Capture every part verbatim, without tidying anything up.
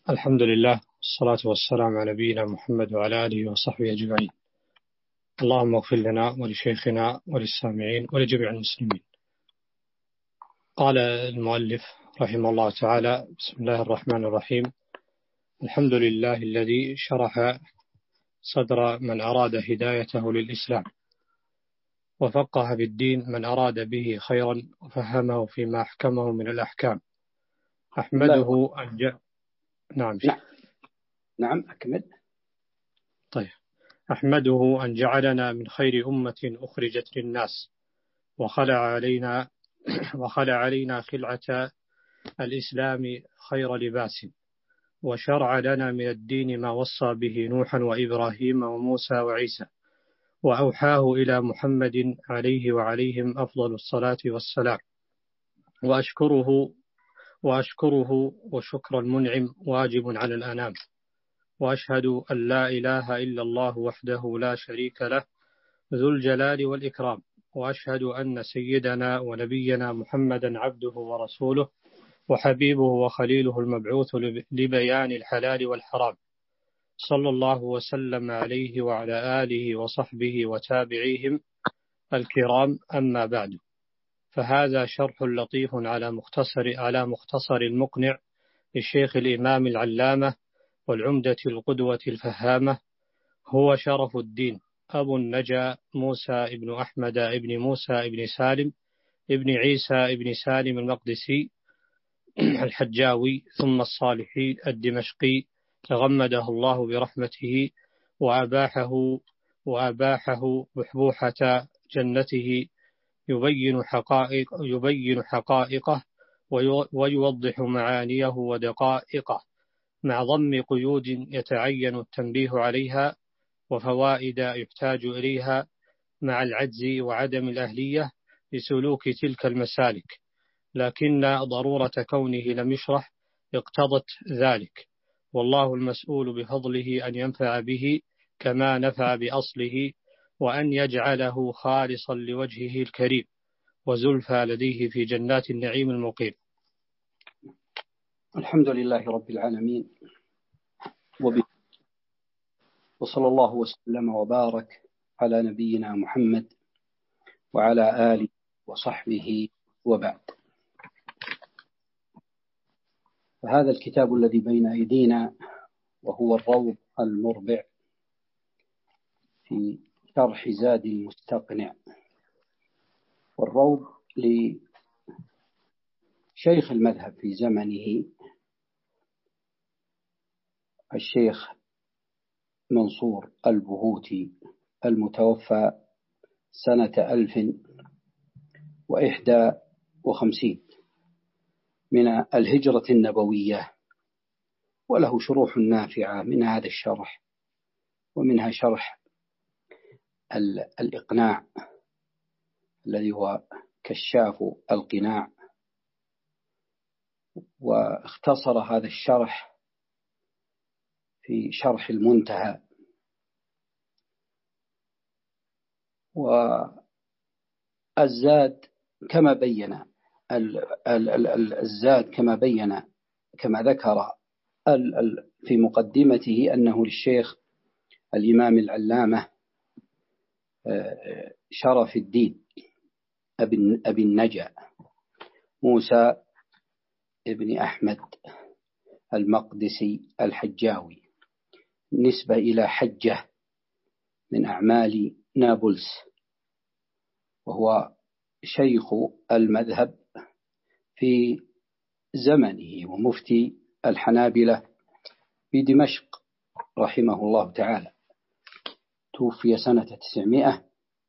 الحمد لله والصلاة والسلام على نبينا محمد وعلى آله وصحبه أجمعين. اللهم اغفر لنا ولشيخنا وللسامعين ولجميع المسلمين. قال المؤلف رحمه الله تعالى: بسم الله الرحمن الرحيم. الحمد لله الذي شرح صدر من أراد هدايته للإسلام، وفقه بالدين من أراد به خيرا، وفهمه فيما أحكمه من الأحكام. أحمده أن جاء نعم نعم نعم أكمل. طيب. أحمده أن جعلنا من خير أمة أخرجت للناس، وخلع علينا وخلع علينا خلعة الإسلام خير لباس، وشرع لنا من الدين ما وصى به نوحا وإبراهيم وموسى وعيسى، وأوحاه إلى محمد عليه وعليهم أفضل الصلاة والسلام. وأشكره وأشكره وشكر المنعم واجب على الأنام. وأشهد أن لا إله إلا الله وحده لا شريك له ذو الجلال والإكرام. وأشهد أن سيدنا ونبينا محمدا عبده ورسوله وحبيبه وخليله المبعوث لبيان الحلال والحرام، صلى الله وسلم عليه وعلى آله وصحبه وتابعيهم الكرام. أما بعد، فهذا شرح لطيف على مختصر على مختصر المقنع للشيخ الإمام العلامة والعمدة القدوة الفهامة، هو شرف الدين أبو النجا موسى ابن أحمد ابن موسى ابن سالم ابن عيسى ابن سالم المقدسي الحجاوي ثم الصالحي الدمشقي، تغمده الله برحمته وأباحه وأباحه بحبوحة جنته، يبين حقائق يبين حقائقه ويوضح معانيه ودقائقه، مع ضم قيود يتعين التنبيه عليها، وفوائد يحتاج إليها، مع العجز وعدم الأهلية لسلوك تلك المسالك، لكن ضرورة كونه لم يشرح اقتضت ذلك، والله المسؤول بفضله أن ينفع به كما نفع بأصله، وأن يجعله خالصا لوجهه الكريم، وزلفى لديه في جنات النعيم المقيم. الحمد لله رب العالمين، وصلى الله وسلم وبارك على نبينا محمد وعلى آله وصحبه وبعد. فهذا الكتاب الذي بين أيدينا وهو الروض المربع في شرح زاد المستقنع، والروض لشيخ المذهب في زمنه الشيخ منصور البهوتي المتوفى سنة ألف وإحدى وخمسين من الهجرة النبوية، وله شروح نافعة من هذا الشرح، ومنها شرح الإقناع الذي هو كشاف القناع، واختصر هذا الشرح في شرح المنتهى. والزاد كما بين الزاد كما بين كما ذكر في مقدمته أنه للشيخ الإمام العلامة شرف الدين أبي النجا موسى ابن أحمد المقدسي الحجاوي، نسبة إلى حجة من أعمال نابلس، وهو شيخ المذهب في زمنه ومفتي الحنابلة في دمشق رحمه الله تعالى. توفي سنة تسعمائة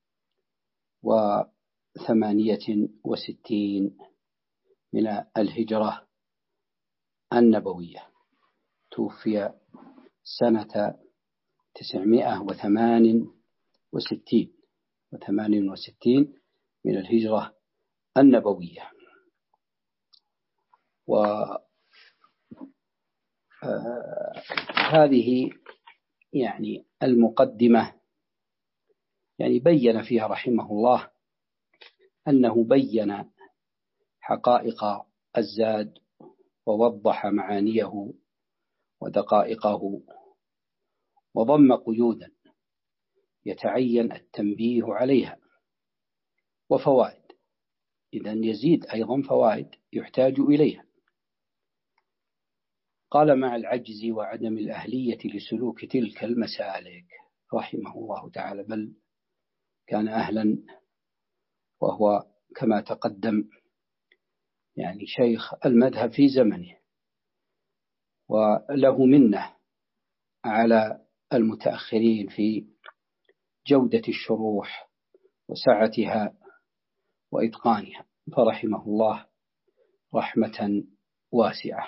وثمانية وستين من الهجرة النبوية، توفي سنة تسعمائة وثمان وستين وثمان وستين من الهجرة النبوية. وهذه يعني المقدمة يعني بين فيها رحمه الله أنه بين حقائق الزاد ووضح معانيه ودقائقه، وضم قيودا يتعين التنبيه عليها، وفوائد، إذن يزيد أيضا فوائد يحتاج إليها. قال مع العجز وعدم الأهلية لسلوك تلك المسالك، رحمه الله تعالى، بل كان أهلا، وهو كما تقدم يعني شيخ المذهب في زمنه، وله منة على المتأخرين في جودة الشروح وسعتها وإتقانها، فرحمه الله رحمة واسعة.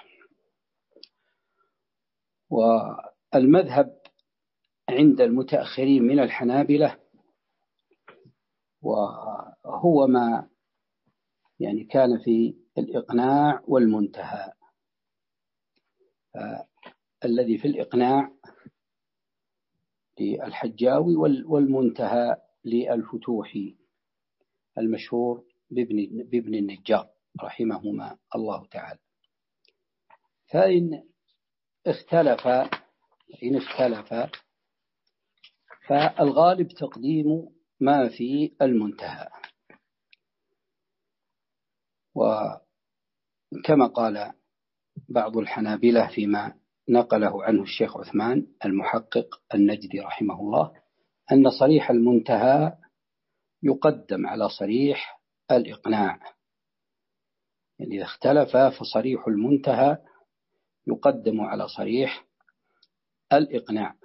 والمذهب عند المتأخرين من الحنابلة وهو ما يعني كان في الإقناع والمنتهى. الذي في الإقناع للحجاوي والمنتهى للفتوحي المشهور بابن, بابن النجار رحمهما الله تعالى. فإن اختلف إن اختلف فالغالب تقديم ما في المنتهى، وكما قال بعض الحنابلة فيما نقله عنه الشيخ عثمان المحقق النجدي رحمه الله، أن صريح المنتهى يقدم على صريح الإقناع، يعني إذا اختلف فصريح المنتهى يقدم على صريح الإقناع،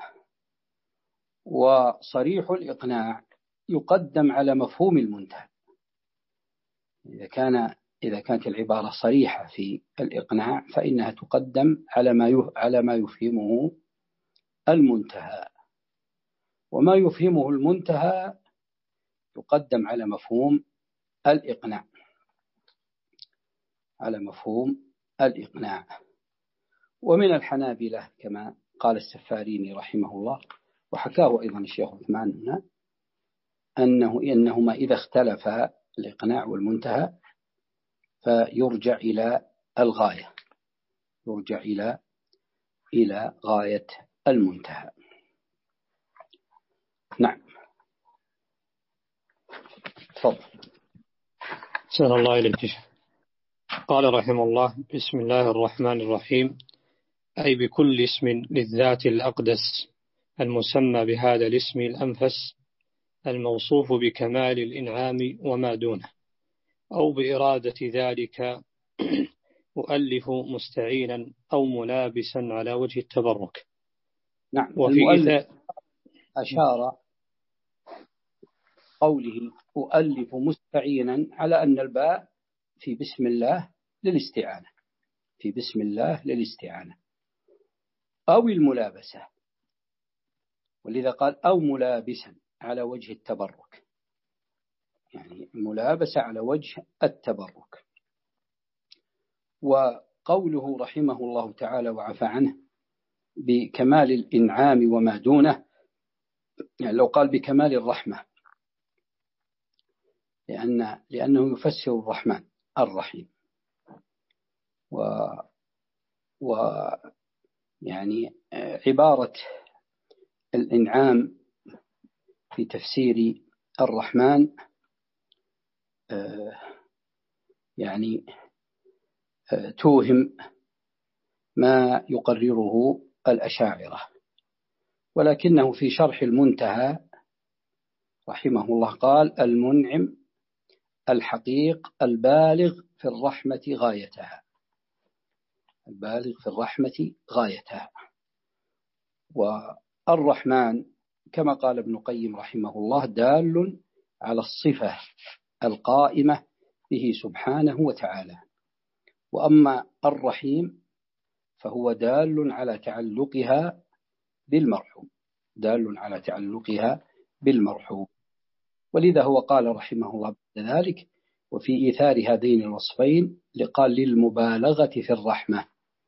وصريح الإقناع يقدم على مفهوم المنتهى. إذا كان إذا كانت العبارة صريحة في الإقناع فإنها تقدم على ما على ما يفهمه المنتهى، وما يفهمه المنتهى يقدم على مفهوم الإقناع على مفهوم الإقناع. ومن الحنابلة كما قال السفاريني رحمه الله، وحكاه أيضا الشيخ عثمان هنا، أنه إنهما إذا اختلفا الإقناع والمنتهى فيرجع إلى الغاية، يرجع إلى إلى غاية المنتهى. نعم، تفضل. سأل الله إليك. قال رحمه الله: بسم الله الرحمن الرحيم، أي بكل اسم للذات الأقدس المسمى بهذا الاسم الأنفس الموصوف بكمال الإنعام وما دونه، أو بإرادة ذلك أؤلف مستعينا أو ملابسا على وجه التبرك. نعم، المؤلف أشار قوله أؤلف مستعينا على أن الباء في بسم الله للاستعانة، في بسم الله للاستعانة أو الملابسة، ولذا قال أو ملابسا على وجه التبرك، يعني ملابسة على وجه التبرك. وقوله رحمه الله تعالى وعفى عنه بكمال الإنعام وما دونه، يعني لو قال بكمال الرحمة، لأن لأنه يفسر الرحمن الرحيم، و, و يعني عبارة الإنعام في تفسير الرحمن يعني توهم ما يقرره الأشاعرة، ولكنه في شرح المنتهى رحمه الله قال: المنعم الحقيق البالغ في الرحمة غايتها، البالغ في الرحمة غايتها. والرحمن كما قال ابن القيم رحمه الله دال على الصفة القائمة به سبحانه وتعالى، وأما الرحيم فهو دال على تعلقها بالمرحوم، دال على تعلقها بالمرحوم. ولذا هو قال رحمه الله بعد ذلك: وفي إيثار هذين الوصفين لقال للمبالغة في الرحمة،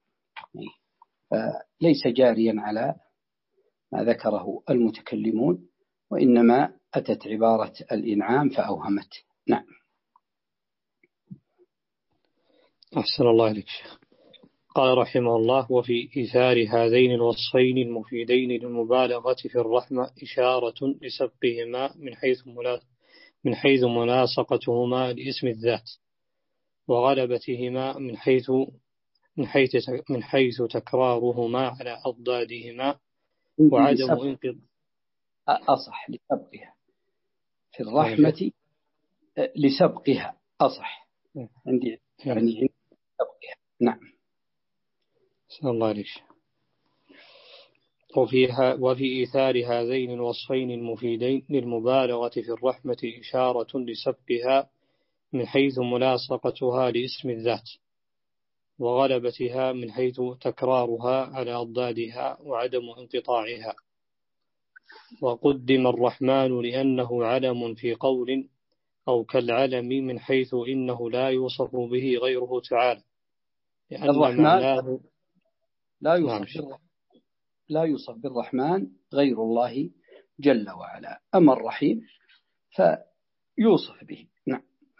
فليس جاريا على ما ذكره المتكلمون، وإنما أتت عبارة الإنعام فأوهمت. نعم. أحسن الله إليك شيخ. قال رحمه الله: وفي إيثار هذين الوصفين المفيدين للمبالغة في الرحمة إشارة لسبقهما من حيث من حيث ملاصقتهما لاسم الذات، وغلبتهما من حيث من حيث من حيث تكرارهما على أضدادهما، وعدم انقضاء أصح لسبقها في الرحمة لسبقها أصح عندي يعني سبقها. نعم. صلى الله عليه. وفيها وفي إيثار هذين الوصفين المفيدين للمبالغة في الرحمة إشارة لسبقها من حيث ملاصقتها لاسم الذات، وغلبتها من حيث تكرارها على أضدادها وعدم انقطاعها. وقدم الرحمن لأنه علم في قول، أو كالعلم من حيث إنه لا يوصف به غيره تعالى، لأن الرحمن معناه لا يوصف لا يوصف بالرحمن غير الله جل وعلا، أما الرحيم فيوصف به. نعم.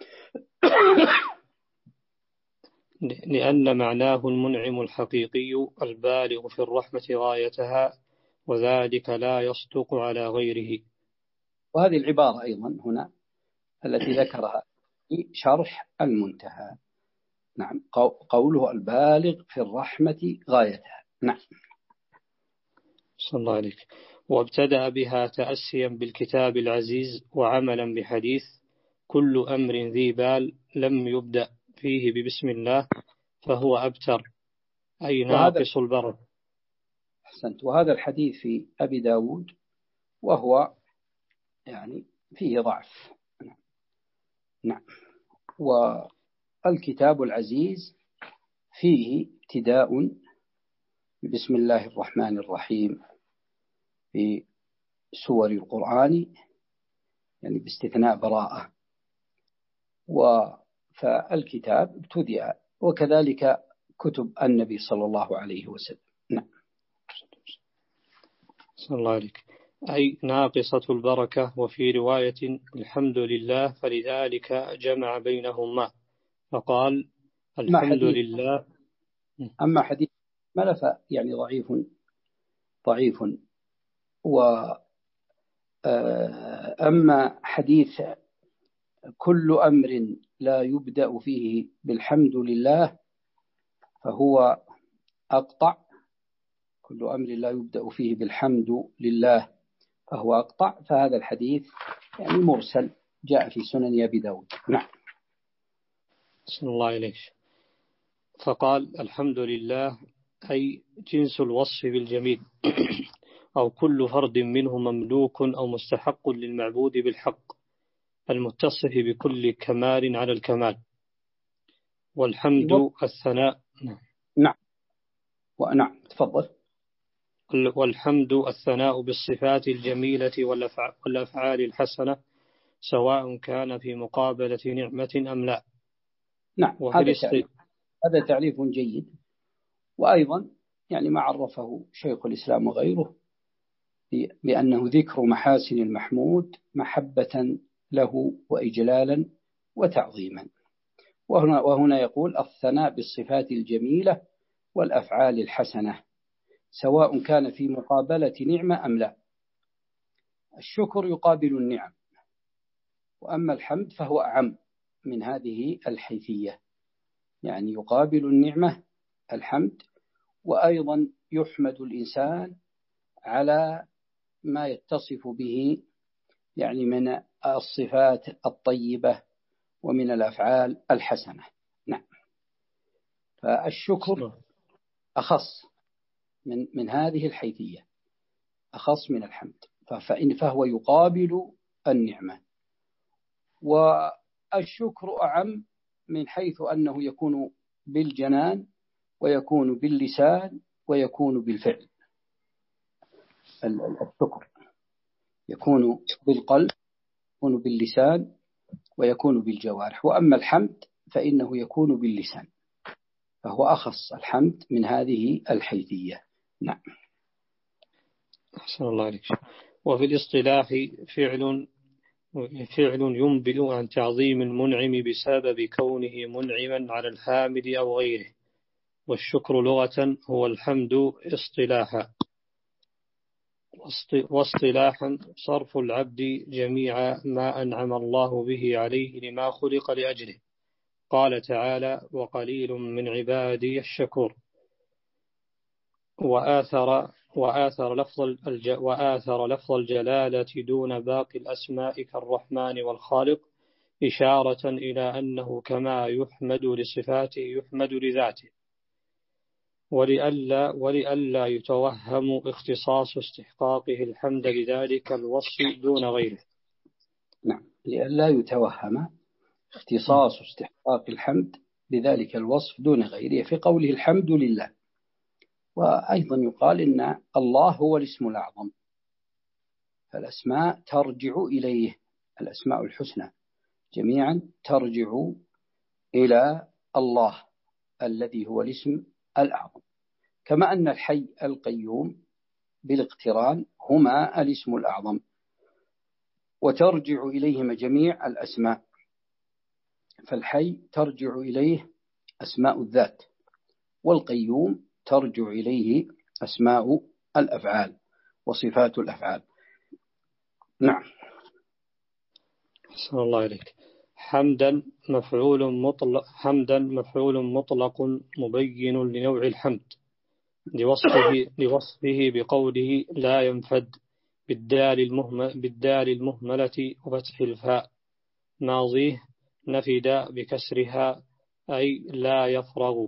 لأن معناه المنعم الحقيقي البالغ في الرحمة غايتها، وذلك لا يصدق على غيره. وهذه العبارة أيضا هنا التي ذكرها في شرح المنتهى. نعم. قوله البالغ في الرحمة غايتها. نعم. صلى الله عليك. وابتدأ بها تأسيا بالكتاب العزيز وعملا بحديث: كل أمر ذي بال لم يبدأ فيه ببسم الله فهو أبتر، أي ناقص البركة. أحسنت. وهذا الحديث في أبي داود، وهو يعني فيه ضعف. نعم. والكتاب العزيز فيه ابتداء بسم الله الرحمن الرحيم في سور القرآن، يعني باستثناء براءة، فالكتاب ابتدأ، وكذلك كتب النبي صلى الله عليه وسلم. نعم. صلى الله عليك. أي ناقصة البركة. وفي رواية: الحمد لله، فلذلك جمع بينهما فقال: الحمد لله. أما حديث ملف يعني ضعيف ضعيف وأما حديث كل أمر لا يبدأ فيه بالحمد لله فهو أقطع. كل أمر لا يبدأ فيه بالحمد لله فهو أقطع. فهذا الحديث يعني مرسل جاء في سنن أبي داود. نعم. صلى الله عليه. فقال: الحمد لله، أي جنس الوصف بالجميل، أو كل فرد منه مملوك أو مستحق للمعبود بالحق، المتصف بكل كمال على الكمال. والحمد الثناء. نعم. ونعم تفضل. والحمد الثناء بالصفات الجميلة والأفعال الحسنة، سواء كان في مقابلة نعمة أم لا. نعم. هذا تعريف هذا تعريف جيد. وأيضا يعني ما عرفه شيخ الإسلام وغيره بأنه ذكر محاسن المحمود محبة له وإجلالا وتعظيما. وهنا, وهنا يقول: الثناء بالصفات الجميلة والأفعال الحسنة، سواء كان في مقابلة نعمة أم لا. الشكر يقابل النعم، وأما الحمد فهو أعم من هذه الحيثية، يعني يقابل النعمة الحمد، وأيضا يحمد الإنسان على ما يتصف به يعني من الصفات الطيبة ومن الأفعال الحسنة. نعم. فالشكر أخص من من هذه الحيثية، أخص من الحمد، فإن فهو يقابل النعمة. والشكر أعم من حيث أنه يكون بالجنان ويكون باللسان ويكون بالفعل. الشكر يكون بالقلب، يكون باللسان، ويكون بالجوارح. وأما الحمد فإنه يكون باللسان، فهو أخص الحمد من هذه الحيثية. نعم. أحسن الله عليك. وفي الاصطلاح فعل فعل ينبئ عن تعظيم المنعم بسبب كونه منعما على الحامد أو غيره، والشكر لغة هو الحمد اصطلاحا، واصطلاحا صرف العبد جميع ما أنعم الله به عليه لما خلق لأجله. قال تعالى: وقليل من عبادي الشكور. وآثر, وآثر, لفظ الج وآثر لفظ الجلالة دون باقي الأسماء كالرحمن والخالق، إشارة إلى أنه كما يحمد لصفاته يحمد لذاته، ولئلا, ولئلا يتوهم اختصاص استحقاقه الحمد لذلك الوصف دون غيره. نعم، لئلا يتوهم اختصاص استحقاق الحمد لذلك الوصف دون غيره في قوله الحمد لله. وأيضا يقال إن الله هو الاسم الأعظم، فالأسماء ترجع إليه، الأسماء الحسنى جميعا ترجع إلى الله الذي هو الاسم الأعظم، كما أن الحي القيوم بالاقتران هما الاسم الأعظم، وترجع إليهما جميع الأسماء. فالحي ترجع إليه أسماء الذات، والقيوم ترجع إليه أسماء الأفعال وصفات الأفعال. نعم. أحسن الله إليك. حمدا مفعول مطلق حمدا مفعول مطلق مبين لنوع الحمد لوصفه, لوصفه بقوله لا ينفد بالدال المهملة, بالدال المهملة وفتح الفاء، ماضيه نفد بكسرها أي لا يفرغ.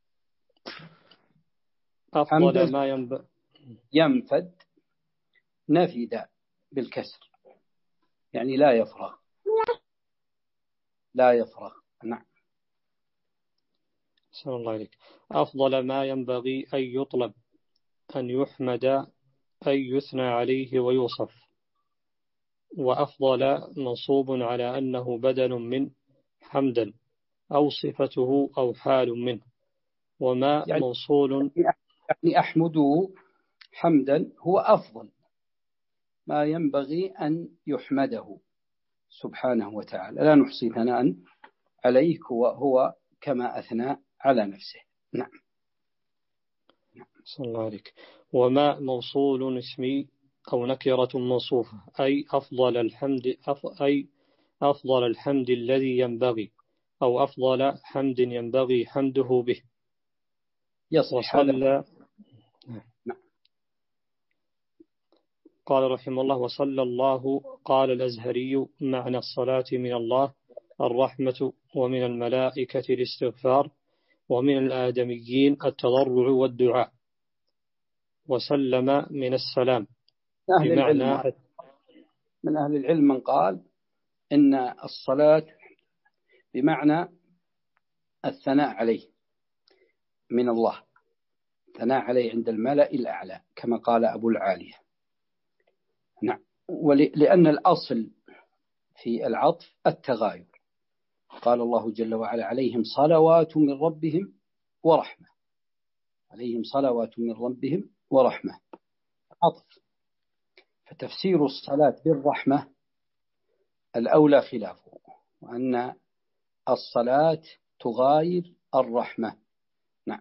أفضل ما ينبغي ينفد نفد بالكسر يعني لا يفرغ، لا يفرغ. نعم. صلى الله عليك. أفضل ما ينبغي أن يطلب أن يحمد أن يثنى عليه ويوصف. وأفضل منصوب على أنه بدل من حمدا أو صفته أو حال منه. وما يعني موصول يعني أحمده حمدا هو أفضل ما ينبغي أن يحمده سبحانه وتعالى، لا نحصي ثناء عليه، هو, هو كما أثنى على نفسه. نعم. صلى الله عليك. وما موصول اسمي أو نكرة موصوفة أي أفضل الحمد أف أي أفضل الحمد الذي ينبغي، أو أفضل حمد ينبغي حمده به. يصح وصلى نعم. قال رحمه الله: وصلى الله. قال الأزهري: معنى الصلاة من الله الرحمة، ومن الملائكة الاستغفار، ومن الآدميين التضرع والدعاء. وسلم من السلام أهل بمعنى العلم من أهل العلم من قال إن الصلاة بمعنى الثناء عليه من الله، ثناء عليه عند الملأ الأعلى كما قال أبو العالية. نعم. ولأن الأصل في العطف التغاير، قال الله جل وعلا: عليهم صلوات من ربهم ورحمة، عليهم صلوات من ربهم ورحمة، عطف. فتفسير الصلاة بالرحمة الأولى خلافه، وأن الصلاة تغاير الرحمة. نعم.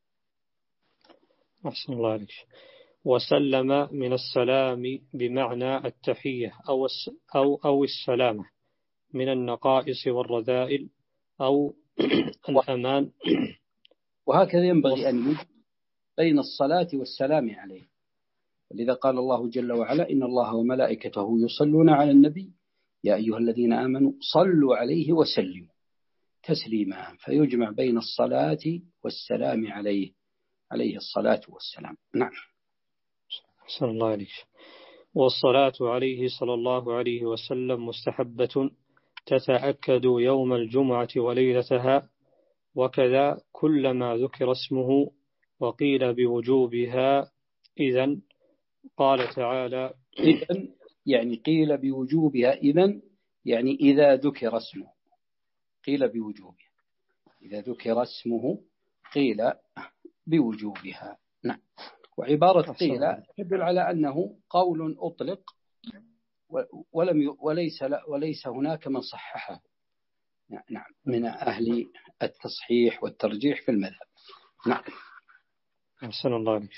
أحسن الله عليك. وسلم من السلام بمعنى التحية أو أو أو السلامة من النقائص والرذائل أو الأمان. وهكذا ينبغي أن يجمع بين الصلاة والسلام عليه، ولذا قال الله جل وعلا: إن الله وملائكته يصلون على النبي يا أيها الذين آمنوا صلوا عليه وسلموا تسليما، فيجمع بين الصلاة والسلام عليه عليه الصلاة والسلام. نعم. أحسن الله عليك. والصلاة عليه صلى الله عليه وسلم مستحبة تتأكد يوم الجمعة وليلتها، وكذا كلما ذكر اسمه، وقيل بوجوبها. إذن قال تعالى: إذن يعني قيل بوجوبها، إذن يعني إذا ذكر اسمه قيل بوجوبها، إذا ذكر اسمه قيل بوجوبها. نعم. وعبارة قيل تدل على أنه قول أطلق ولم وليس وليس هناك من صححه. نعم، من أهل التصحيح والترجيح في المذهب. نعم. أحسن الله عليك.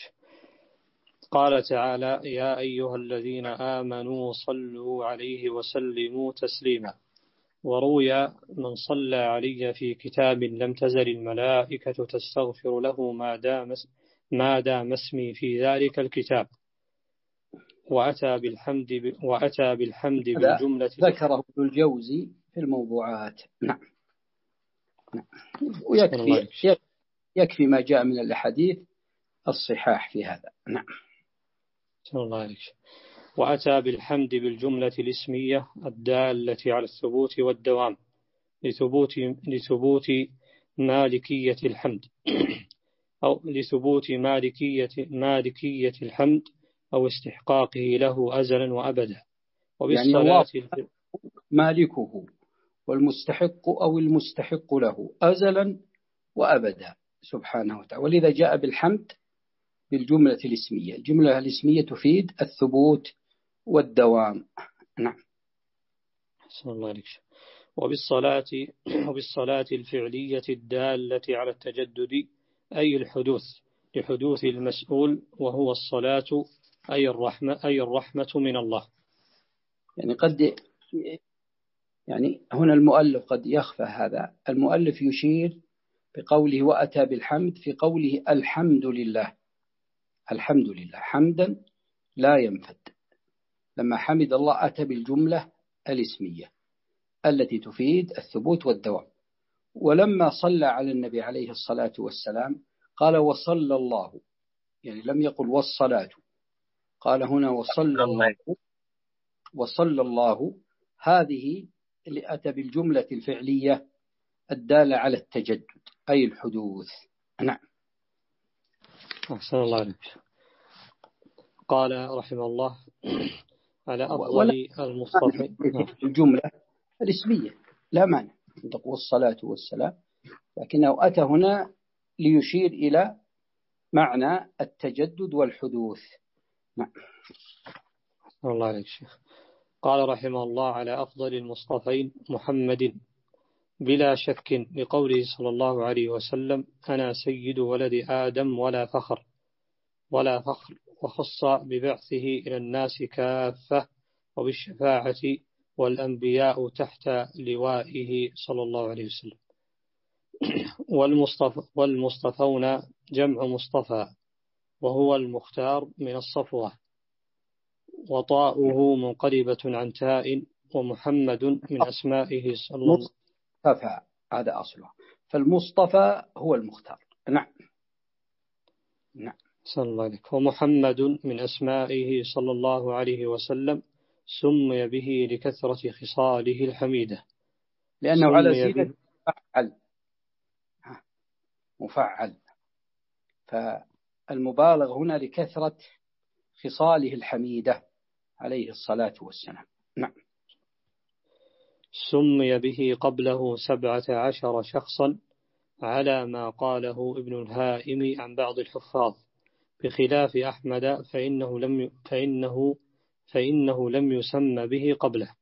قال تعالى: يا أيها الذين آمنوا صلوا عليه وسلموا تسليما. وروي: من صلى علي في كتاب لم تزل الملائكة تستغفر له ما دام ما دام اسمي في ذلك الكتاب. وأتى بالحمد وأتى بالحمد بالجملة. ذكره ابن الجوزي في الموضوعات. نعم. نعم. ويكفي يكفي ما جاء من الأحاديث الصحاح في هذا. نعم. الله عليك. وأتى بالحمد بالجملة الاسمية الدالة على الثبوت والدوام لثبوت لثبوت مالكية الحمد أو لثبوت مالكية مالكية الحمد أو استحقاقه له أزلا وأبدا. وبالصلاة يعني مالكه والمستحق أو المستحق له أزلا وأبدا سبحانه وتعالى. ولذا جاء بالحمد بالجملة الاسمية. الجملة الاسمية تفيد الثبوت والدوام. نعم. أحسن الله عليك. وبالصلاة وبالصلاة الفعلية الدالة على التجدد أي الحدوث لحدوث المسؤول وهو الصلاة أي الرحمة أي الرحمة من الله. يعني قد يعني هنا المؤلف قد يخفى هذا. المؤلف يشير بقوله وأتى بالحمد في قوله الحمد لله. الحمد لله حمدا لا ينفد. لما حمد الله أتى بالجملة الاسمية التي تفيد الثبوت والدوام. ولما صلى على النبي عليه الصلاة والسلام قال وصلى الله، يعني لم يقل والصلاة، قال هنا وصلى الله. وصلى الله هذه اللي أتى بالجملة الفعلية الدالة على التجدد أي الحدوث. نعم. أحسن الله عليك. قال رحمه الله على أفضل المصطفى الجملة الاسمية لا مانع أن تقول الصلاة والسلام، لكنه أتى هنا ليشير إلى معنى التجدد والحدوث. نعم. الله عليك شيخ. قال رحمه الله على أفضل المصطفين محمد بلا شك لقوله صلى الله عليه وسلم أنا سيد ولد آدم ولا فخر ولا فخر وخص ببعثه إلى الناس كافة وبالشفاعة والأنبياء تحت لوائه صلى الله عليه وسلم. والمصطفى والمصطفون جمع مصطفى وهو المختار من الصفوة وطاؤه منقلبة عن تاء ومحمد من أسمائه صلى الله عليه وسلم. هذا أصله. فالمصطفى هو المختار. نعم. نعم. صلى الله عليه. ومحمد من أسمائه صلى الله عليه وسلم سمي به لكثرة خصاله الحميدة لأنه على سيرة مفعل مفعل فالمبالغ هنا لكثرة خصاله الحميدة عليه الصلاة والسلام. نعم. سمي به قبله سبعة عشر شخصا على ما قاله ابن الهائم عن بعض الحفاظ بخلاف أحمد فإنه لم فإنه فإنه لم يسمى به قبله.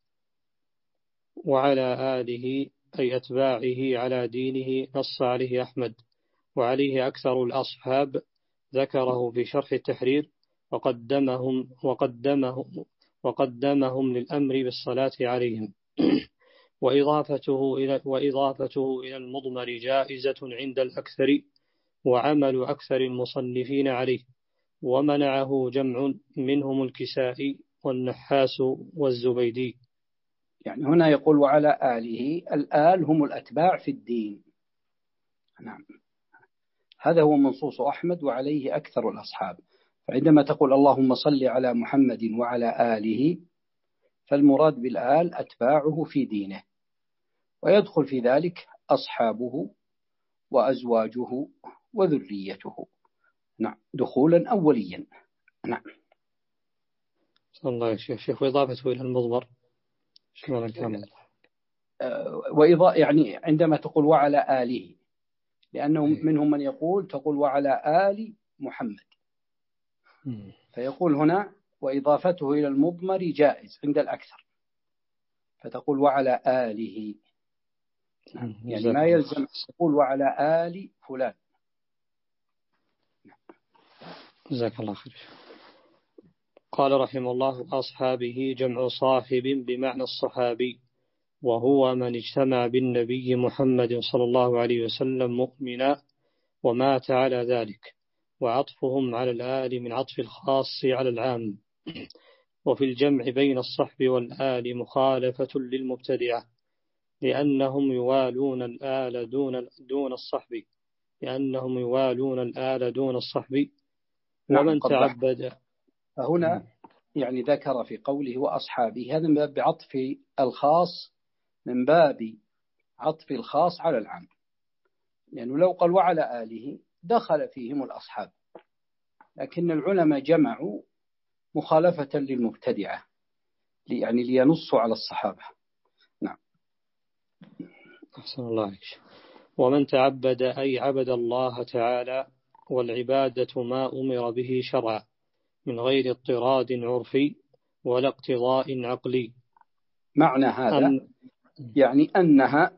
وعلى آله أي أتباعه على دينه نص عليه أحمد وعليه أكثر الأصحاب ذكره في شرح التحرير وقدمهم وقدمهم وقدمهم للأمر بالصلاة عليهم. وإضافته إلى وإضافته إلى المضمر جائزة عند الأكثر وعمل أكثر المصنفين عليه ومنعه جمع منهم الكسائي والنحاس والزبيدي. يعني هنا يقول وعلى آله. الآل هم الأتباع في الدين. نعم. هذا هو منصوص أحمد وعليه أكثر الأصحاب. فعندما تقول اللهم صل على محمد وعلى آله فالمراد بالآل أتباعه في دينه ويدخل في ذلك أصحابه وأزواجه وذريته. نعم. دخولا أوليا. نعم. صلى الله عليه شيخ. وإضافته إلى المضمر شمال الكامل. وإضاء يعني عندما تقول وعلى آله لأنه منهم من يقول تقول وعلى آل محمد فيقول هنا وإضافته إلى المضمر جائز عند الأكثر فتقول وعلى آله. يعني ما يلزم تقول وعلى آل فلان جزاك الله خير. قال رحمه الله: أصحابه جمع صاحب بمعنى الصحابي، وهو من اجتمع بالنبي محمد صلى الله عليه وسلم مؤمنا ومات على ذلك، وعطفهم على الآل من عطف الخاص على العام. وفي الجمع بين الصحب والآل مخالفة للمبتدعة، لأنهم يوالون الآل دون دون الصحب لأنهم يوالون الآل دون الصحب. ومن تعبد فهنا يعني ذكر في قوله وأصحابه، هذا من باب عطف الخاص، من باب عطف الخاص على العام، لأنه يعني لو قال وعلى آله دخل فيهم الأصحاب، لكن العلماء جمعوا مخالفة للمبتدعة، يعني لينصوا على الصحابة. نعم. أحسن الله عليك. ومن تعبد أي عبد الله تعالى، والعبادة ما أمر به شرعا من غير اضطراد عرفي ولا اقتضاء عقلي. معنى هذا أم يعني أنها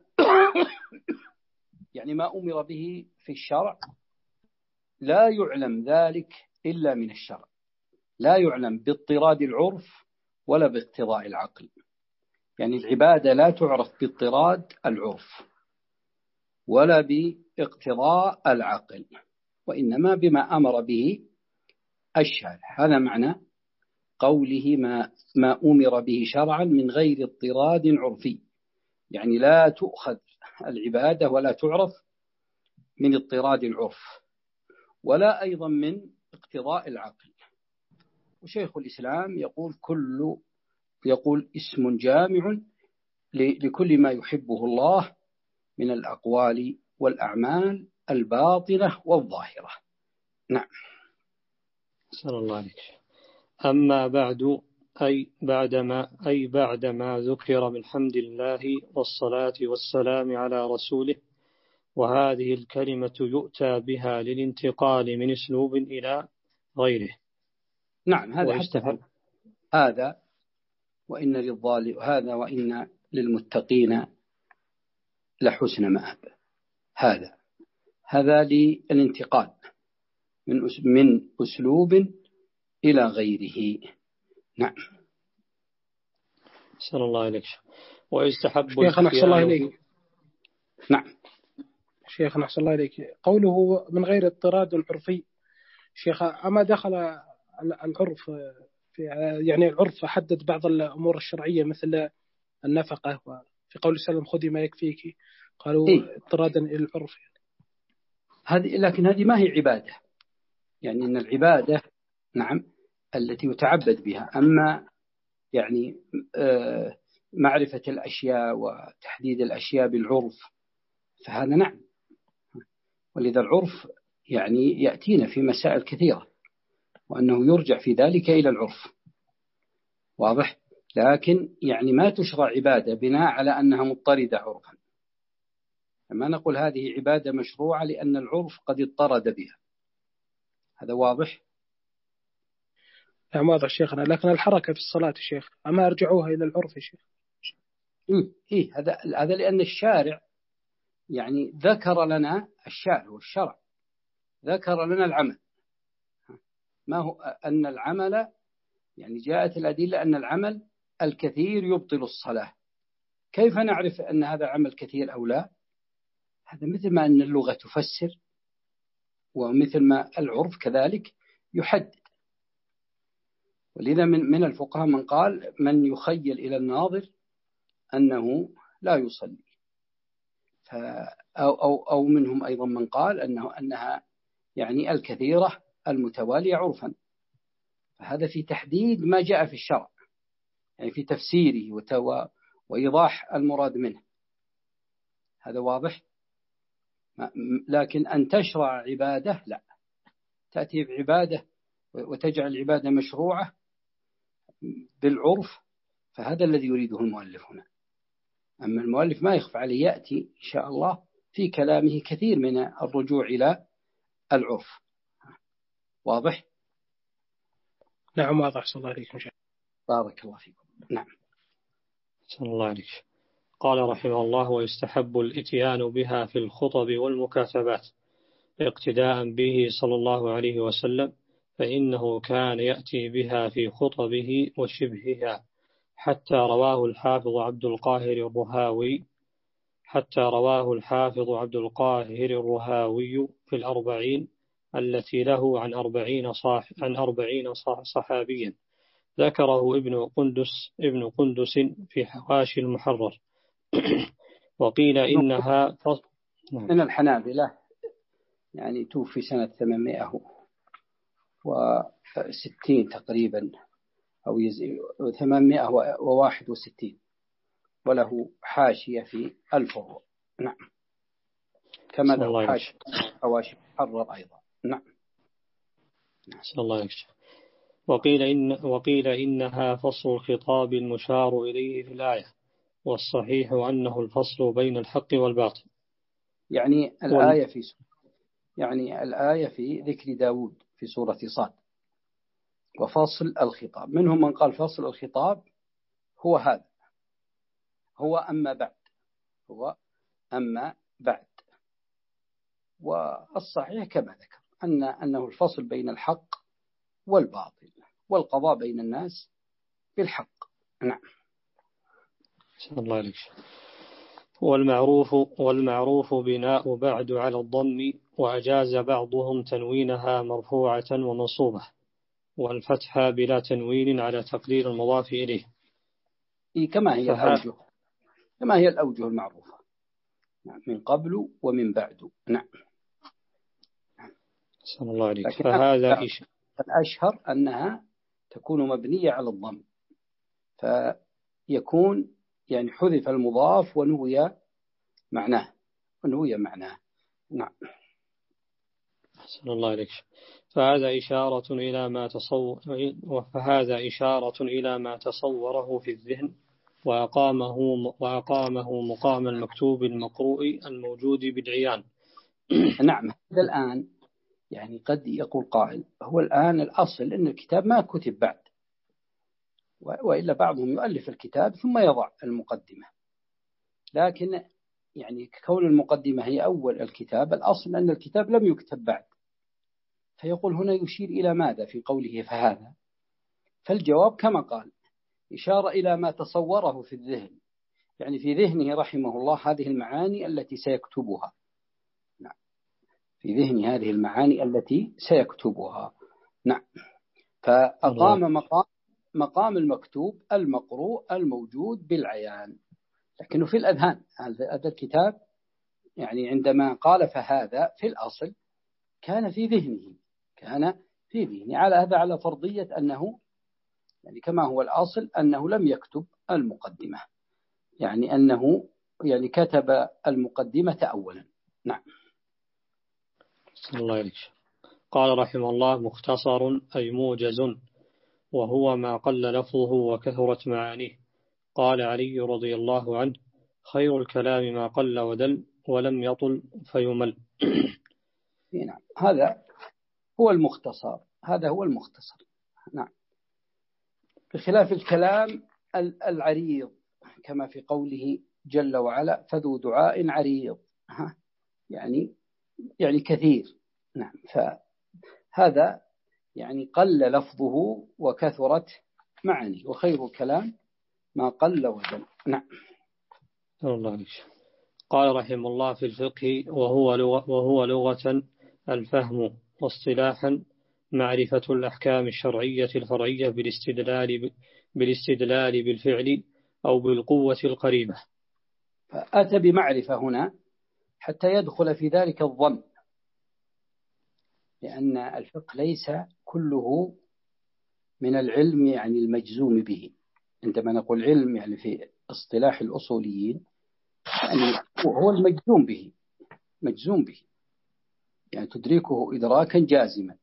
يعني ما أمر به في الشرع لا يعلم ذلك إلا من الشرع، لا يعلم باضطراد العرف ولا باقتضاء العقل. يعني العبادة لا تعرف باضطراد العرف ولا باقتضاء العقل، وإنما بما أمر به الشارع. هذا معنى قوله ما, ما أمر به شرعا من غير اضطراد عرفي، يعني لا تؤخذ العبادة ولا تعرف من اضطراد العرف ولا أيضا من اقتضاء العقل. وشيخ الإسلام يقول كل يقول اسم جامع لكل ما يحبه الله من الأقوال والأعمال الباطنة والظاهرة. نعم. صلى الله عليك. أما بعد أي بعدما أي بعدما ذكر من حمد الله والصلاة والسلام على رسوله، وهذه الكلمة يؤتى بها للانتقال من أسلوب إلى غيره. نعم. هذا حتى هذا وإن للظالم هذا وإن للمتقين لحسن مآب. هذا هذا للانتقال من من أسلوب إلى غيره. نعم. صلى الله عليك. ويستحب شيخنا أحسن الله إليك. نعم. شيخنا أحسن الله إليك، قوله من غير اضطراد عرفي، شيخ أما دخل العرف في يعني العرف حدد بعض الأمور الشرعية مثل النفقة، وفي قول السلام خذي ما يكفيك، قالوا إيه؟ اضطرادا إلى العرف يعني. هذه لكن هذه ما هي عبادة، يعني إن العبادة نعم التي يتعبد بها، أما يعني آه معرفة الأشياء وتحديد الأشياء بالعرف فهذا نعم. ولذا العرف يعني يأتينا في مسائل كثيرة، وأنه يرجع في ذلك إلى العرف، واضح. لكن يعني ما تشرع عبادة بناء على أنها مضطردة عرفا، ما نقول هذه عبادة مشروعة لأن العرف قد اضطرد بها. هذا واضح. نعم واضح شيخنا. لكن الحركة في الصلاة شيخ أما أرجعوها إلى العرف يا شيخ. إيه إيه هذا هذا لأن الشارع يعني ذكر لنا الشارع والشرع ذكر لنا العمل، ما هو أن العمل يعني جاءت الأدلة أن العمل الكثير يبطل الصلاة. كيف نعرف أن هذا عمل كثير أو لا؟ هذا مثل ما أن اللغة تفسر، ومثل ما العرف كذلك يحدد. ولذا من من الفقهاء من قال من يخيل إلى الناظر أنه لا يصلي، أو أو أو منهم أيضا من قال أنه أنها يعني الكثيرة المتوالية عرفا. فهذا في تحديد ما جاء في الشرع، يعني في تفسيره وتو وإيضاح المراد منه. هذا واضح. لكن أن تشرع عبادة لا، تأتي بعبادة وتجعل العبادة مشروعة بالعرف، فهذا الذي يريده المؤلف هنا. أما المؤلف ما يخفى عليه، يأتي إن شاء الله في كلامه كثير من الرجوع إلى العرف. واضح؟ نعم واضح. صلى الله عليكم. بارك الله فيكم. نعم. صلى الله عليك. قال رحمه الله: ويستحب الإتيان بها في الخطب والمكاتبات اقتداء به صلى الله عليه وسلم، فإنه كان يأتي بها في خطبه وشبهها، حتى رواه الحافظ عبد القاهر الرهاوي حتى رواه الحافظ عبد القاهر الرهاوي في الأربعين التي له عن أربعين صاح عن أربعين صحابيا، ذكره ابن قندس ابن قندس في حواشي المحرر. وقيل إنها من الحنابلة، يعني توفي سنة ثمانمائة وستين تقريبا أو ثمانمائة وواحد وستين، وله حاشية في الفروع. نعم، كما له حاشية حواشي محرر أيضا. نعم. صلى الله عليه وسلم. وقيل إن وقيل إنها فصل الخطاب المشار إليه في الآية، والصحيح أنه الفصل بين الحق والباطل. يعني الآية في يعني الآية في ذكر داود في سورة صاد، وفصل الخطاب منهم من قال فصل الخطاب هو هذا، هو أما بعد، هو أما بعد. والصحيح كما ذكر أن أنه الفصل بين الحق والباطل، والقضاء بين الناس بالحق. نعم. صلى الله عليه وسلم. والمعروف والمعروف بناء بعد على الضم، وأجاز بعضهم تنوينها مرفوعة ومنصوبة، والفتحة بلا تنوين على تقدير المضاف إليه. كما هي الأوجه كما هي الأوجه المعروفة. نعم. من قبل ومن بعد. نعم. صلى الله عليه وسلم. فهذا إيش الأشهر أنها تكون مبنية على الضم، فيكون يعني حذف المضاف ونوي معناه ونوي معناه. نعم. صلى الله عليه وسلم. فهذا إشارة إلى ما تصور فهذا إشارة إلى ما تصوره في الذهن، وأقامه وأقامه مقام المكتوب المقروء الموجود بالعيان. نعم. هذا الآن يعني قد يقول قائل هو الآن الأصل أن الكتاب ما كتب بعد، وإلا بعضهم يؤلف الكتاب ثم يضع المقدمة، لكن يعني كون المقدمة هي أول الكتاب، الأصل أن الكتاب لم يكتب بعد. فيقول هنا يشير إلى ماذا في قوله فهذا؟ فالجواب كما قال إشارة إلى ما تصوره في الذهن، يعني في ذهنه رحمه الله هذه المعاني التي سيكتبها. نعم. في ذهن هذه المعاني التي سيكتبها. نعم. فأقام مقام مقام المكتوب المقروء الموجود بالعيان، لكنه في الأذهان. هذا الكتاب يعني عندما قال فهذا في الأصل كان في ذهنه كان في ذهنه على هذا على فرضية أنه يعني كما هو الأصل أنه لم يكتب المقدمة، يعني أنه يعني كتب المقدمة أولا. نعم. صلى الله عليه وسلم. قال رحمه الله: مختصر أي موجز، وهو ما قل لفظه وكثرت معانيه. قال علي رضي الله عنه: خير الكلام ما قل ودل ولم يطل فيمل. نعم. هذا هو المختصر هذا هو المختصر. نعم. بخلاف الكلام العريض كما في قوله جل وعلا: فذو دعاء عريض، يعني يعني كثير. نعم. فهذا يعني قل لفظه وكثرت معانيه، وخير الكلام ما قل ودل. نعم. الله. قال رحمه الله: في الفقه وهو لغة, وهو لغة الفهم، واصطلاحا معرفة الأحكام الشرعية الفرعية بالاستدلال بالاستدلال بالفعل أو بالقوة القريبة. فأتى بمعرفة هنا حتى يدخل في ذلك الظن، لأن الفقه ليس كله من العلم يعني المجزوم به. عندما نقول علم يعني في اصطلاح الأصوليين يعني هو المجزوم به مجزوم به يعني تدركه إدراكا جازما.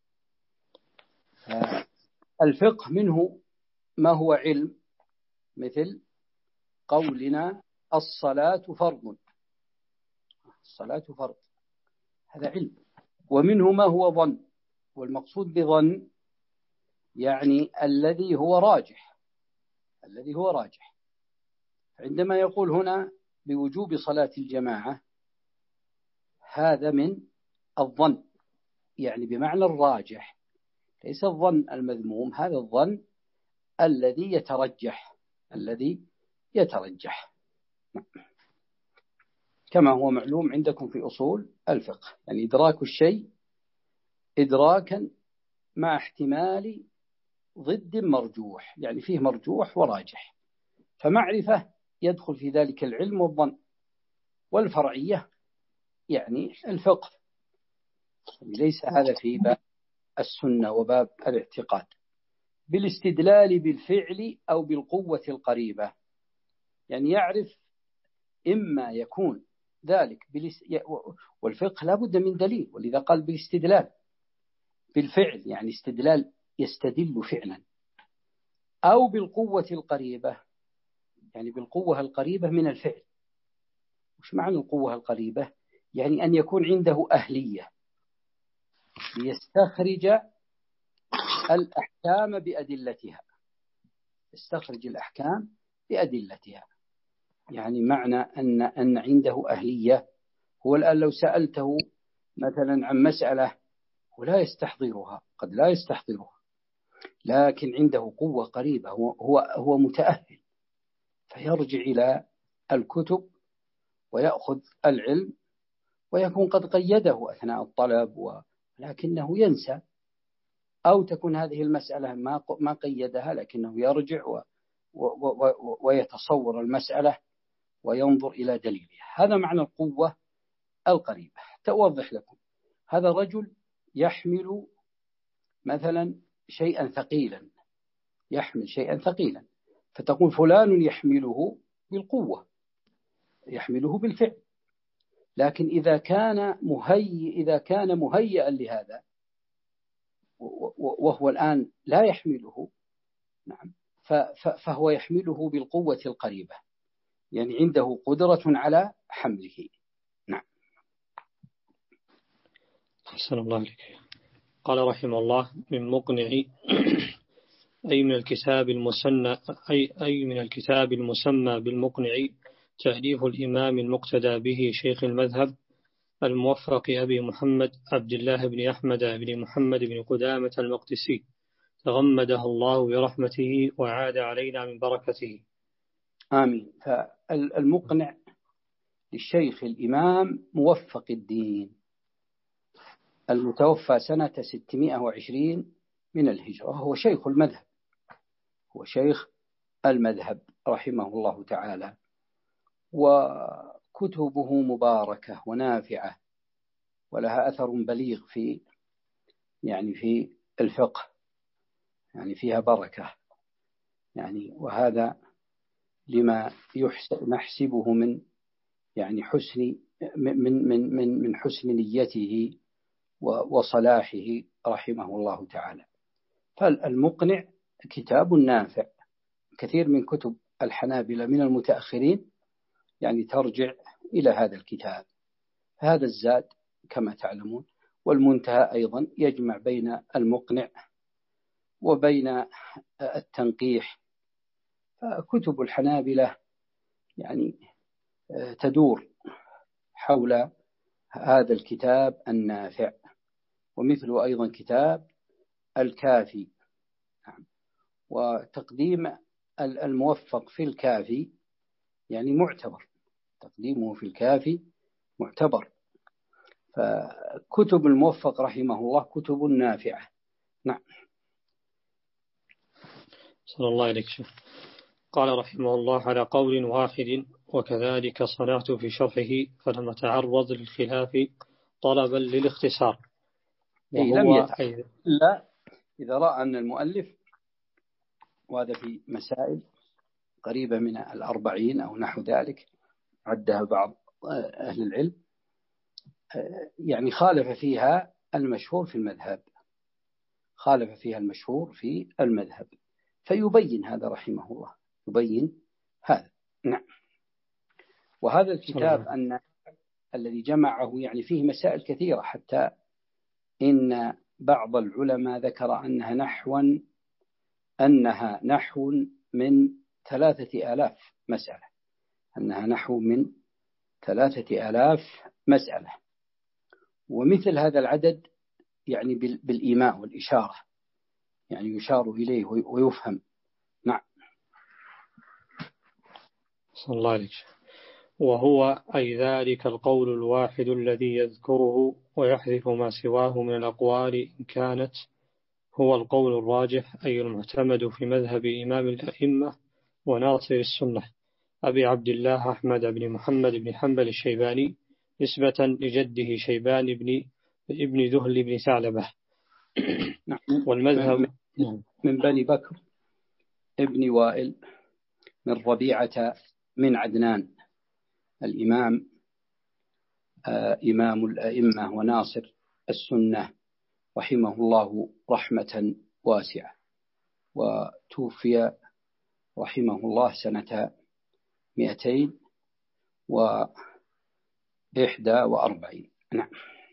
الفقه منه ما هو علم، مثل قولنا الصلاة فرض، الصلاة فرض، هذا علم. ومنه ما هو ظن، والمقصود بظن يعني الذي هو راجح الذي هو راجح عندما يقول هنا بوجوب صلاة الجماعة، هذا من الظن يعني بمعنى الراجح، ليس الظن المذموم، هذا الظن الذي يترجح الذي يترجح كما هو معلوم عندكم في أصول الفقه، يعني إدراك الشيء إدراكا مع احتمال ضد مرجوح، يعني فيه مرجوح وراجح، فمعرفة يدخل في ذلك العلم والظن، والفرعية يعني الفقه، ليس هذا في باب السنة وباب الاعتقاد. بالاستدلال بالفعل أو بالقوة القريبة، يعني يعرف إما يكون ذلك بالاس... والفقه لا بد من دليل، ولذا قال بالاستدلال بالفعل، يعني استدلال يستدل فعلا، أو بالقوة القريبة، يعني بالقوة القريبة من الفعل. وش معنى القوة القريبة؟ يعني أن يكون عنده أهلية ليستخرج الأحكام بأدلتها، يستخرج الأحكام بأدلتها، يعني معنى أن أن عنده أهلية. هو الآن لو سألته مثلا عن مسألة ولا يستحضرها، قد لا يستحضرها، لكن عنده قوة قريبة، هو هو هو متأهل، فيرجع إلى الكتب ويأخذ العلم، ويكون قد قيده أثناء الطلب، ولكنه ينسى، أو تكون هذه المسألة ما ما قيدها، لكنه يرجع و و و ويتصور المسألة وينظر إلى دليلها. هذا معنى القوة القريبة. توضح لكم، هذا رجل يحمل مثلا شيئا ثقيلا، يحمل شيئا ثقيلا، فتقول فلان يحمله بالقوة، يحمله بالفعل. لكن إذا كان مهيئ إذا كان مهيئا لهذا وهو الآن لا يحمله، نعم، فهو يحمله بالقوة القريبة، يعني عنده قدرة على حمله. نعم. أحسن الله عليك. قال رحمه الله: من مقنع أي من الكتاب المسنى أي أي من الكتاب المسمى بالمقنع تأليف الإمام المقتدى به شيخ المذهب الموفق أبي محمد عبد الله بن أحمد بن محمد بن قدامة المقدسي، تغمده الله برحمته وعاد علينا من بركته. آمين. فالمقنع للشيخ الإمام موفق الدين المتوفى سنة ستمائة وعشرين من الهجرة، هو شيخ المذهب، هو شيخ المذهب رحمه الله تعالى، وكتبه مباركة ونافعة ولها أثر بليغ في يعني في الفقه، يعني فيها بركة، يعني وهذا لما نحسبه من يعني حسن من من من من حسن نيته وصلاحه رحمه الله تعالى. فالمقنع كتاب نافع. كثير من كتب الحنابلة من المتأخرين يعني ترجع إلى هذا الكتاب. هذا الزاد كما تعلمون، والمنتهى أيضا يجمع بين المقنع وبين التنقيح. فكتب الحنابلة يعني تدور حول هذا الكتاب النافع، ومثله أيضا كتاب الكافي. وتقديم الموفق في الكافي يعني معتبر، تقديمه في الكافي معتبر. فكتب الموفق رحمه الله كتب نافعة. نعم. صلى الله عليك شيخ. قال رحمه الله: على قول واحد وكذلك صنعت في شرحه فلم أتعرض للخلاف طلبا للاختصار. أي لم يتعرض إلا إذا رأى أن المؤلف، وهذا في مسائل قريبة من الأربعين أو نحو ذلك عدها بعض أهل العلم، يعني خالف فيها المشهور في المذهب، خالف فيها المشهور في المذهب، فيبين هذا رحمه الله، يبين هذا. نعم. وهذا الكتاب أن الذي جمعه يعني فيه مسائل كثيرة، حتى إن بعض العلماء ذكر أنها نحو أنها نحو من ثلاثة آلاف مسألة، أنها نحو من ثلاثة آلاف مسألة. ومثل هذا العدد يعني بالإيماء والإشارة، يعني يشار إليه ويفهم. نعم. صلى الله عليه وسلم. وهو أي ذلك القول الواحد الذي يذكره ويحذف ما سواه من الأقوال إن كانت هو القول الراجح، أي المعتمد في مذهب إمام الأئمة وناصر السنة أبي عبد الله أحمد بن محمد بن حنبل الشيباني، نسبة لجده شيبان بن ابن ذهل بن ثعلبة. نعم. والمذهب من بني بكر ابن وائل من ربيعة من عدنان، الإمام آه إمام الأئمة وناصر السنة رحمه الله رحمة واسعة، وتوفي رحمه الله سنة مئتين وإحدى وأربعين. نعم.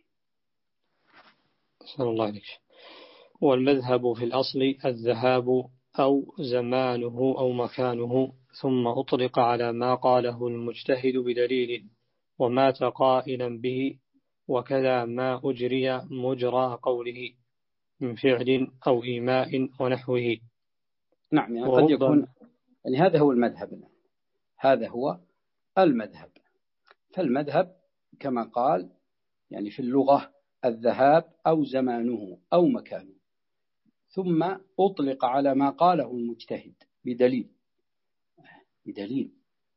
صلى الله عليه وسلم. والمذهب في الأصل الذهاب أو زمانه أو مكانه، ثم أطلق على ما قاله المجتهد بدليل ومات قائلا به، وكذا ما أجري مجرى قوله من فعل أو إيماء ونحوه. نعم. يعني قد يكون يعني هذا هو المذهب، هذا هو المذهب. فالمذهب كما قال يعني في اللغة الذهاب أو زمانه أو مكانه، ثم أطلق على ما قاله المجتهد بدليل بدليل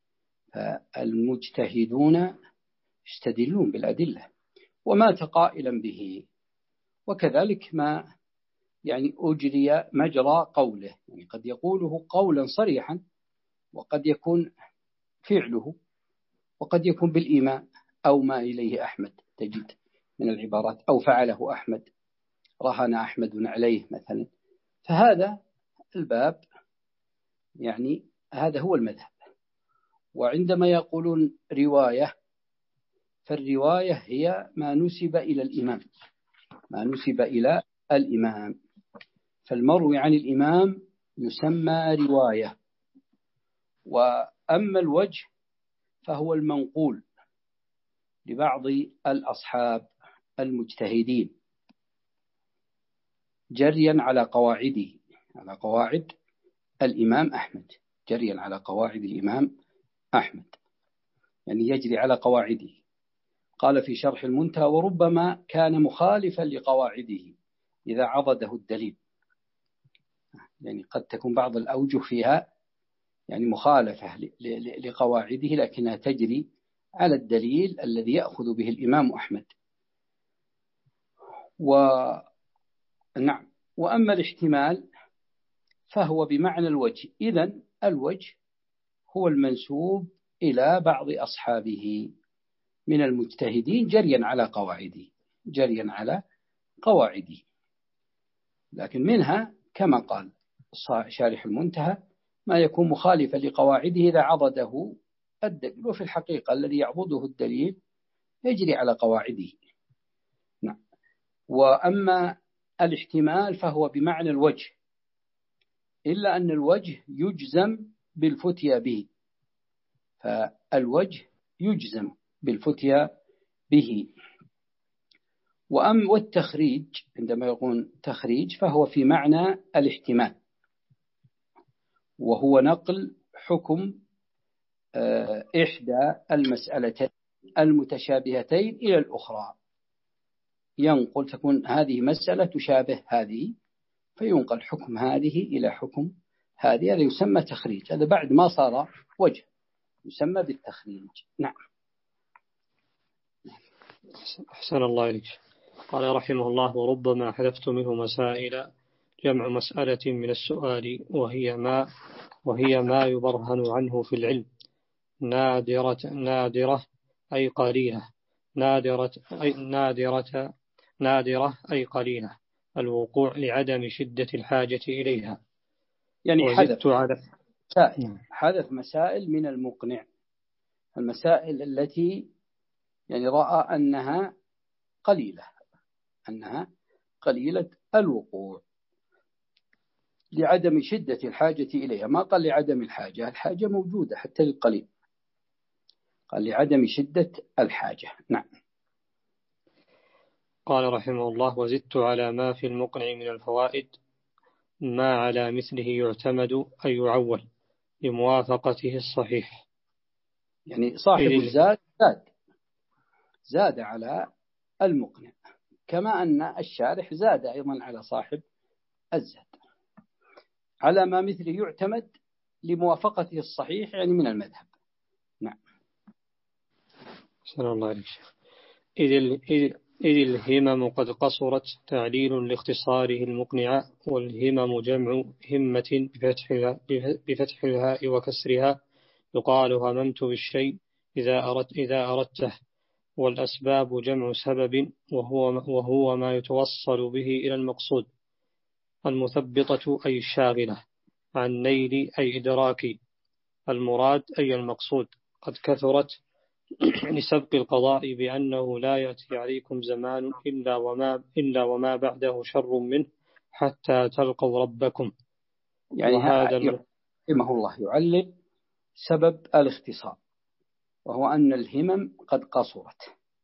فالمجتهدون يستدلون بالأدلة ومات قائلا به، وكذلك ما يعني أجري مجرى قوله، يعني قد يقوله قولا صريحا، وقد يكون فعله، وقد يكون بالإيمان أو ما إليه أحمد، تجد من العبارات أو فعله أحمد، رهن أحمد عليه مثلا. فهذا الباب يعني هذا هو المذهب. وعندما يقولون رواية، فالرواية هي ما نسب إلى الإمام، ما نسب إلى الإمام، فالمروي عن الإمام يسمى رواية. وأما الوجه فهو المنقول لبعض الأصحاب المجتهدين جريا على قواعده، على قواعد الإمام أحمد، جريا على قواعد الإمام أحمد، يعني يجري على قواعده. قال في شرح المنتهى: وربما كان مخالفا لقواعده إذا عضده الدليل، يعني قد تكون بعض الأوجه فيها يعني مخالفة لقواعده لكنها تجري على الدليل الذي يأخذ به الإمام أحمد. ونعم. وأما الاحتمال فهو بمعنى الوجه، إذن الوجه هو المنسوب إلى بعض أصحابه من المجتهدين جريا على قواعده، جريا على قواعده. لكن منها كما قال شارح المنتهى ما يكون مخالفا لقواعده إذا عضده الدليل، وفي الحقيقة الذي يعضده الدليل يجري على قواعده. نعم. وأما الاحتمال فهو بمعنى الوجه، إلا أن الوجه يجزم بالفتيا به، فالوجه يجزم بالفتيا به. وأم والتخريج عندما يقول تخريج فهو في معنى الاحتمال، وهو نقل حكم إحدى المسألتين المتشابهتين إلى الأخرى، ينقل تكون هذه مسألة تشابه هذه فينقل حكم هذه إلى حكم هذه، هذا يسمى تخريج، هذا بعد ما صار وجه يسمى بالتخريج. نعم. أحسن الله إليك. قال رحمه الله: وربما حذفت منه مسائل، جمع مسألة من السؤال، وهي ما وهي ما يبرهن عنه في العلم، نادرة نادرة أي قليلة، نادرة أي نادرة نادرة أي قليلة، الوقوع لعدم شدة الحاجة إليها. يعني حذف على حذف مسائل من المقنع، المسائل التي يعني رأى أنها قليلة، أنها قليلة الوقوع لعدم شدة الحاجة إليها. ما قال لعدم الحاجة، الحاجة موجودة حتى للقليل، قال لعدم شدة الحاجة. نعم. قال رحمه الله: وزدت على ما في المقنع من الفوائد ما على مثله يعتمد أي يعول لموافقته الصحيح. يعني صاحب الزاد زاد زاد على المقنع، كما أن الشارح زاد أيضا على صاحب الزاد على ما مثله يعتمد لموافقته الصحيح، يعني من المذهب. نعم. صلى الله عليه وسلم. إذ, إذ, إذ الهمم قد قصرت تعليل لاختصاره المقنع، والهمم جمع همة بفتح, بفتح الهاء وكسرها، يقال هممت بالشيء إذا أردت إذا أردته. والأسباب جمع سبب، وهو, وهو ما يتوصل به إلى المقصود. المثبطة أي الشاغلة، عن نيل أي إدراكي، المراد أي المقصود. قد كثرت لسبق القضاء بأنه لا يأتي عليكم زمان إلا وما, إلا وما بعده شر منه حتى تلقوا ربكم. يعني وهذا رحمه الله يعلل سبب الاختصار، وهو أن الهمم قد قصرت،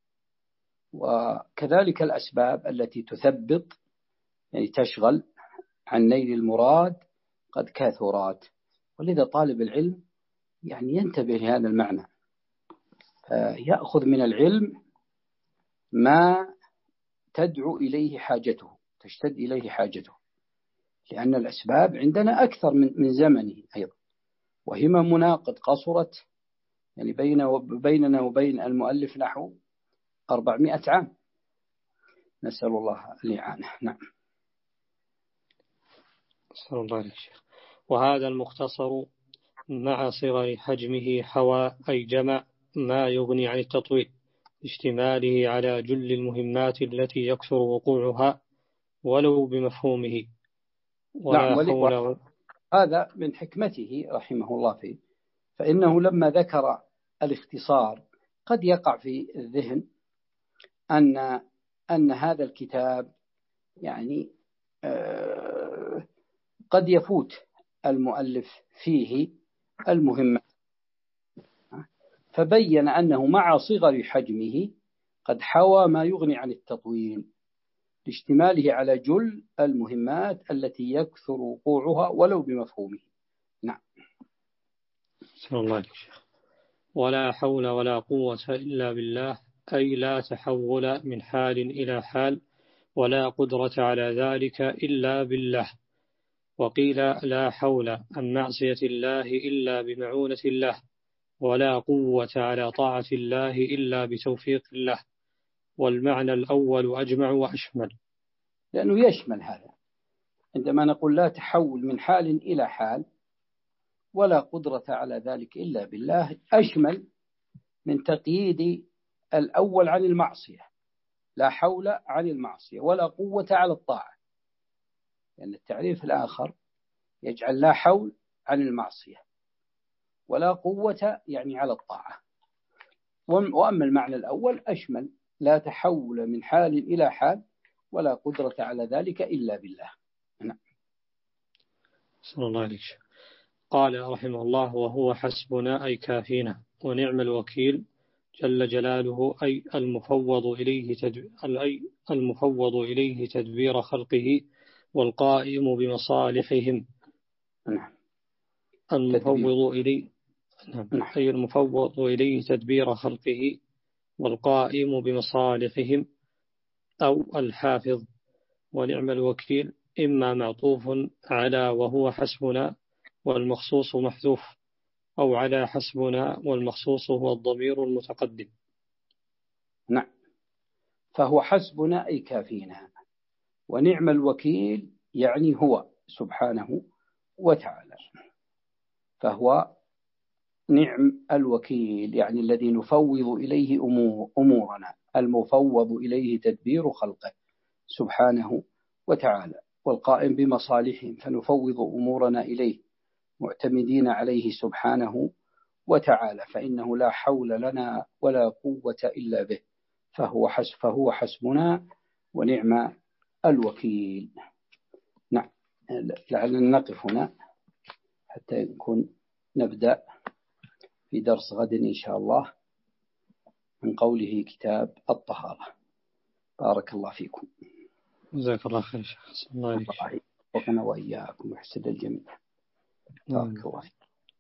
وكذلك الأسباب التي تثبط يعني تشغل عن نيل المراد قد كثرت. ولذا طالب العلم يعني ينتبه لهذا المعنى، يأخذ من العلم ما تدعو إليه حاجته، تشتد إليه حاجته، لأن الأسباب عندنا أكثر من من زمنه أيضا، وهممنا قد قصرت، يعني بيننا وبين المؤلف نحو أربعمائة عام، نسأل الله الإعانة. نعم. صلى الله عليه وسلم. وهذا المختصر مع صغر حجمه حوى أي جمع ما يغني عن التطويل، اشتماله على جل المهمات التي يكثر وقوعها ولو بمفهومه. ولا نعم. حول و... هذا من حكمته رحمه الله فيه، فإنه لما ذكر الاختصار قد يقع في الذهن أن أن هذا الكتاب يعني قد يفوت المؤلف فيه المهمة، فبين أنه مع صغر حجمه قد حوى ما يغني عن التطويل، لاشتماله على جل المهمات التي يكثر وقوعها ولو بمفهومه. نعم. صلى الله عليه وسلم. ولا حول ولا قوة إلا بالله، أي لا تحول من حال إلى حال، ولا قدرة على ذلك إلا بالله. وقيل لا حول عن معصية الله إلا بمعونة الله، ولا قوة على طاعة الله إلا بتوفيق الله. والمعنى الأول أجمع وأشمل، لأنه يشمل هذا. عندما نقول لا تحول من حال إلى حال ولا قدرة على ذلك إلا بالله، أشمل من تقييد الأول عن المعصية، لا حول عن المعصية ولا قوة على الطاعة، لأن التعريف الآخر يجعل لا حول عن المعصية ولا قوة يعني على الطاعة. وأما المعنى الأول أشمل، لا تحول من حال إلى حال ولا قدرة على ذلك إلا بالله. نعم. صلى الله عليه وسلم. قال رحمه الله: وهو حسبنا أي كافينا، ونعم الوكيل جل جلاله، أي المفوض إليه تدب... أي المفوض إليه تدبير خلقه والقائم بمصالحهم. نعم. المفوض إليه نعم. أي المفوض إليه تدبير خلقه والقائم بمصالحهم، أو الحافظ. ونعم الوكيل إما معطوف على وهو حسبنا والمخصوص محذوف، أو على حسبنا والمخصوص هو الضمير المتقدم. نعم. فهو حسبنا أي كافينا، ونعم الوكيل يعني هو سبحانه وتعالى. فهو نعم الوكيل يعني الذي نفوض إليه أمور أمورنا، المفوض إليه تدبير خلقه سبحانه وتعالى، والقائم بمصالحهم، فنفوض أمورنا إليه معتمدين عليه سبحانه وتعالى، فإنه لا حول لنا ولا قوة إلا به، فهو حسب فهو حسبنا ونعم الوكيل. نعم. لعلنا نقف هنا حتى نكون نبدأ في درس غد إن شاء الله من قوله كتاب الطهارة. بارك الله فيكم. جزاك الله خير. وفقنا وإياكم ويحسن الجميع. بارك الله.